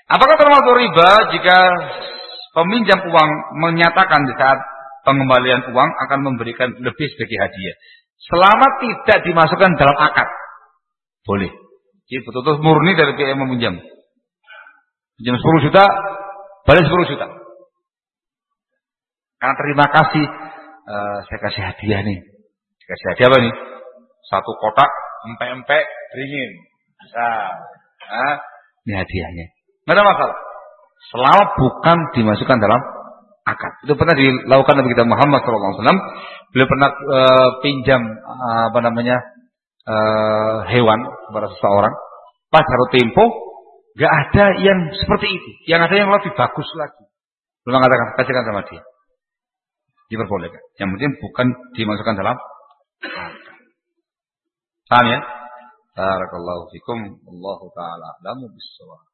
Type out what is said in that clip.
Apakah termasuk riba jika peminjam uang menyatakan di saat pengembalian uang akan memberikan lebih sebagai hadiah, selama tidak dimasukkan dalam akad, boleh. Jadi betul-betul murni dari pihak yang meminjam. Pinjam 10 juta, balik 10 juta. Karena terima kasih, saya kasih hadiah nih. Kasih hadiah apa nih? 1 kotak empek-empek beringin. Nah, ini hadiahnya. Nggak ada masalah. Selama bukan dimasukkan dalam akad. Itu pernah dilakukan Nabi kita Muhammad SAW. Beliau pernah pinjam hewan kepada seseorang. Pas jatuh tempo, nggak ada yang seperti itu. Yang ada yang lebih bagus lagi. Beliau mengatakan, kasihkan sama dia. Diperbolehkan. Yang penting bukan dimasukkan dalam akad. Paham ya? Barakallahu fikum. Allahu ta'ala a'lamu bis-shawab.